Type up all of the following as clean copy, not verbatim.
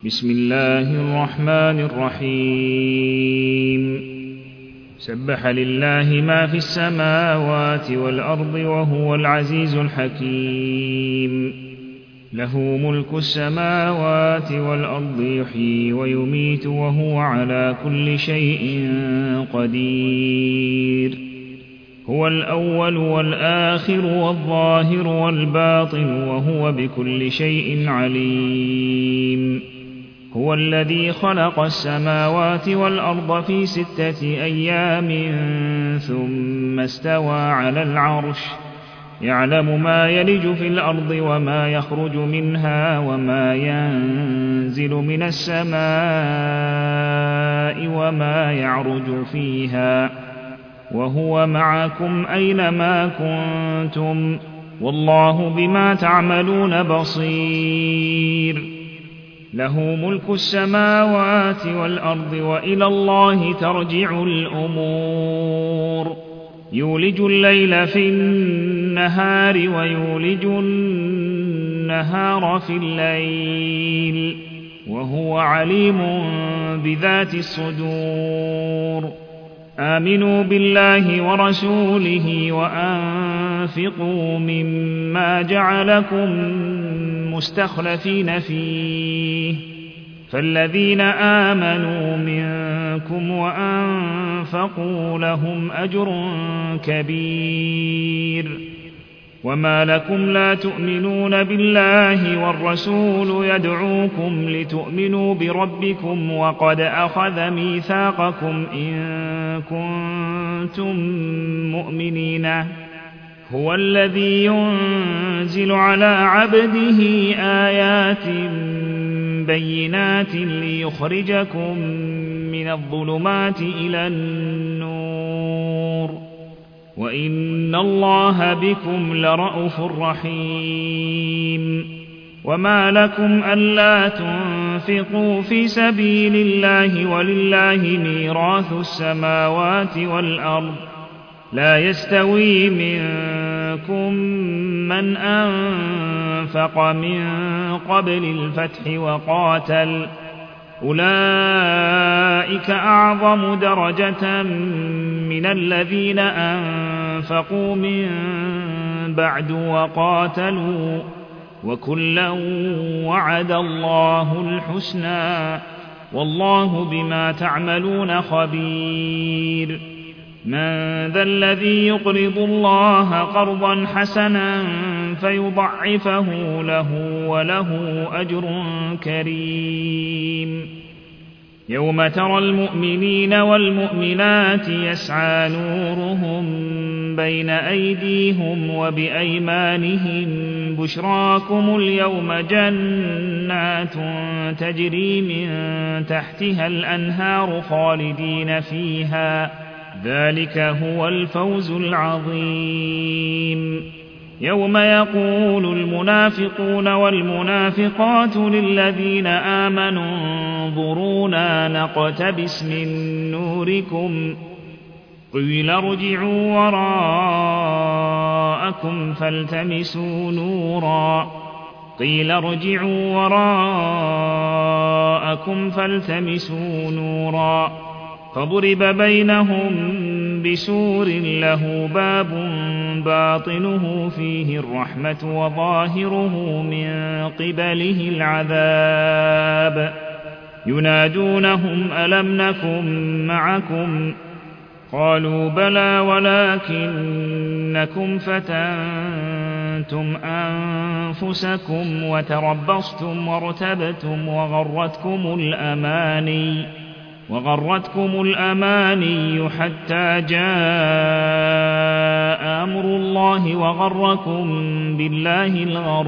بسم الله الرحمن الرحيم سبح لله ما في السماوات والأرض وهو العزيز الحكيم له ملك السماوات والأرض يحيي ويميت وهو على كل شيء قدير هو الأول والآخر والظاهر والباطن وهو بكل شيء عليم هو الذي خلق السماوات والأرض في 6 أيام ثم استوى على العرش يعلم ما يلج في الأرض وما يخرج منها وما ينزل من السماء وما يعرج فيها وهو معكم أينما كنتم والله بما تعملون بصير له ملك السماوات والأرض وإلى الله ترجع الأمور يولج الليل في النهار ويولج النهار في الليل وهو عليم بذات الصدور آمنوا بالله ورسوله وأنفقوا مما جعلكم مستخلفين فيه فالذين آمنوا منكم وأنفقوا لهم أجر كبير وما لكم لا تؤمنون بالله والرسول يدعوكم لتؤمنوا بربكم وقد أخذ ميثاقكم إن كنتم مؤمنين هو الذي ينزل على عبده آيات بينات ليخرجكم من الظلمات إلى النور وإن الله بكم لرءوف رحيم وما لكم ألا تنفقوا في سبيل الله ولله ميراث السماوات والأرض لا يستوي منكم من أنفق من قبل الفتح وقاتل أولئك أعظم درجة من الذين أنفقوا من بعد وقاتلوا وكلا وعد الله الحسنى والله بما تعملون خبير من ذا الذي يقرض الله قرضا حسنا فيضعفه له وله أجر كريم يوم ترى المؤمنين والمؤمنات يسعى نورهم بين أيديهم وبأيمانهم بشراكم اليوم جنات تجري من تحتها الأنهار خالدين فيها ذلك هو الفوز العظيم يوم يقول المنافقون والمنافقات للذين آمنوا انظرونا نقتبس من نوركم قيل ارجعوا وراءكم فالتمسوا نورا فضرب بينهم بسور له باب باطنه فيه الرحمة وظاهره من قبله العذاب ينادونهم ألم نكن معكم قالوا بلى ولكنكم فتنتم أنفسكم وتربصتم وارتبتم وغرتكم الأماني حتى جاء أمر الله وغركم بالله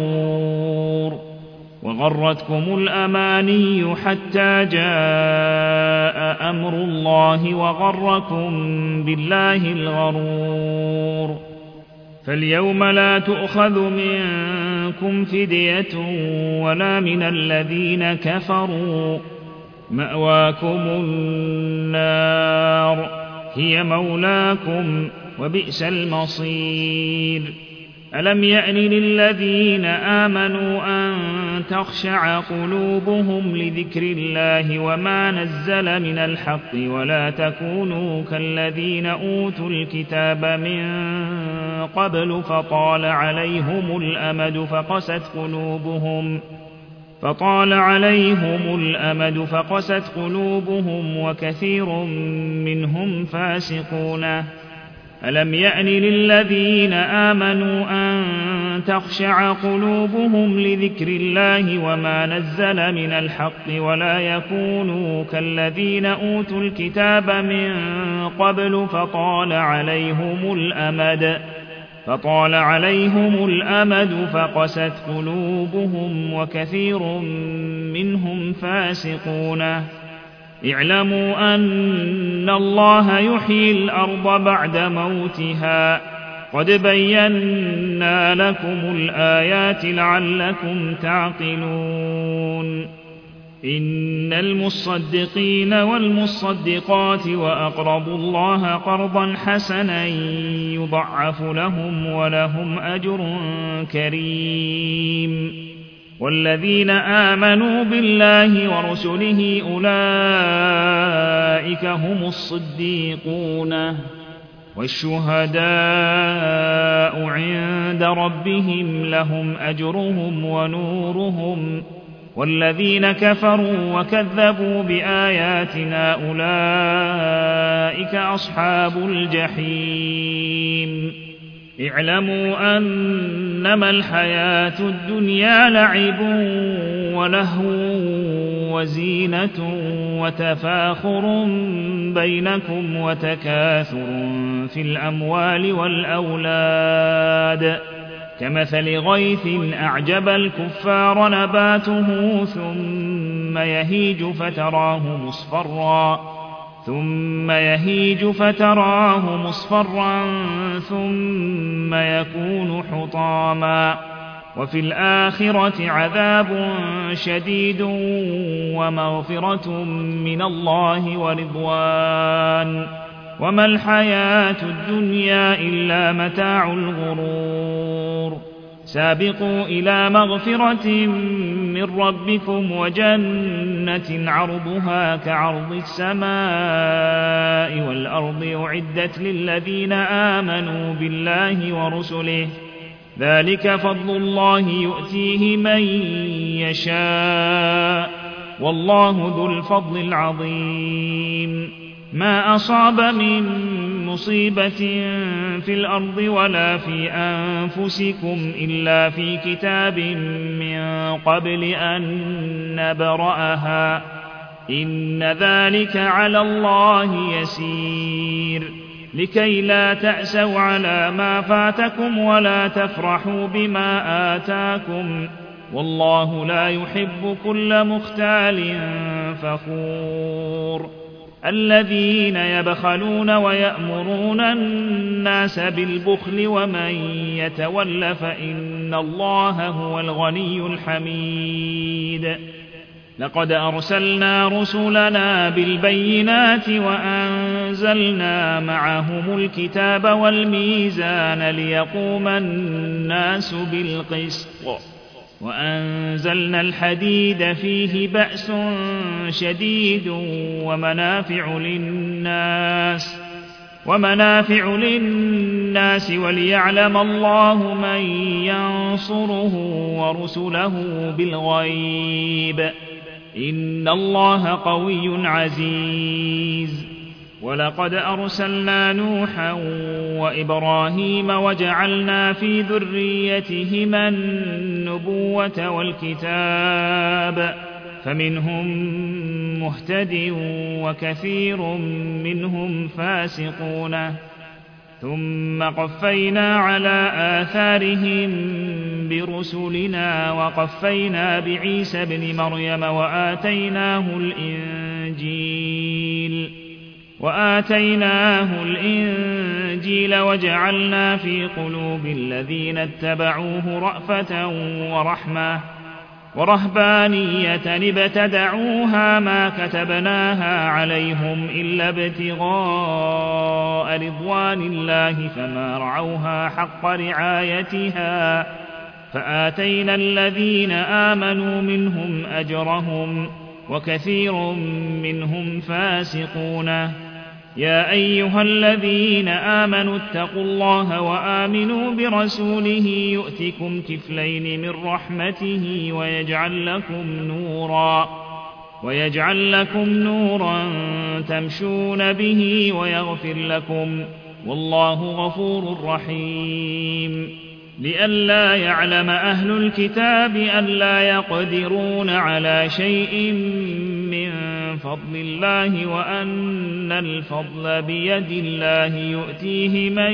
الغرور فاليوم لا تؤخذ منكم فدية ولا من الذين كفروا مأواكم النار هي مولاكم وبئس المصير ألم يأن للذين آمنوا أن تخشع قلوبهم لذكر الله وما نزل من الحق ولا تكونوا كالذين أوتوا الكتاب من قبل فطال عليهم الأمد فقست قلوبهم وكثير منهم فاسقون ألم يأن للذين آمنوا أن تخشع قلوبهم لذكر الله وما نزل من الحق ولا يكونوا كالذين أوتوا الكتاب من قبل فطال عليهم الأمد فقست قلوبهم وكثير منهم فاسقون اعلموا أن الله يحيي الأرض بعد موتها قد بينا لكم الآيات لعلكم تعقلون إن المصدقين والمصدقات وأقرضوا الله قرضا حسنا يضعف لهم ولهم أجر كريم والذين آمنوا بالله ورسله أولئك هم الصديقون والشهداء عند ربهم لهم أجرهم ونورهم والذين كفروا وكذبوا بآياتنا أولئك أصحاب الجحيم اعلموا أنما الحياة الدنيا لعب ولهو وزينة وتفاخر بينكم وتكاثر في الأموال والأولاد كمثل غيث أعجب الكفار نباته ثم يهيج فتراه مصفرا ثم يكون حطاما وفي الآخرة عذاب شديد ومغفرة من الله ورضوان وما الحياة الدنيا إلا متاع الغرور سابقوا إلى مغفرة من ربكم وجنة عرضها كعرض السماء والأرض أعدت للذين آمنوا بالله ورسله ذلك فضل الله يؤتيه من يشاء والله ذو الفضل العظيم ما أصاب من مصيبة في الأرض ولا في أنفسكم إلا في كتاب من قبل أن نبرأها إن ذلك على الله يسير لكي لا تأسوا على ما فاتكم ولا تفرحوا بما آتاكم والله لا يحب كل مختال فخور الذين يبخلون ويأمرون الناس بالبخل ومن يتول فإن الله هو الغني الحميد لقد أرسلنا رسلنا بالبينات وأنزلنا معهم الكتاب والميزان ليقوم الناس بالقسط وأنزلنا الحديد فيه بأس شديد ومنافع للناس وليعلم الله من ينصره ورسله بالغيب إن الله قوي عزيز ولقد أرسلنا نوحا وإبراهيم وجعلنا في ذريتهما النبوة والكتاب فمنهم مهتد وكثير منهم فاسقون ثم قفينا على آثارهم برسلنا وقفينا بعيسى ابن مريم وآتيناه الإنجيل وجعلنا في قلوب الذين اتبعوه رأفة ورحمة ورهبانية ابتدعوها ما كتبناها عليهم إلا ابتغاء رضوان الله فما رعوها حق رعايتها فآتينا الذين آمنوا منهم أجرهم وكثير منهم فاسقون. يا أيها الذين آمنوا اتقوا الله وآمنوا برسوله يؤتكم كفلين من رحمته ويجعل لكم نورا تمشون به ويغفر لكم والله غفور رحيم. لئلا يعلم أهل الكتاب ألا يقدرون على شيء من فضل الله وأن الفضل بيد الله يؤتيه من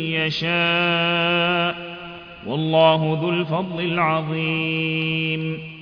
يشاء والله ذو الفضل العظيم.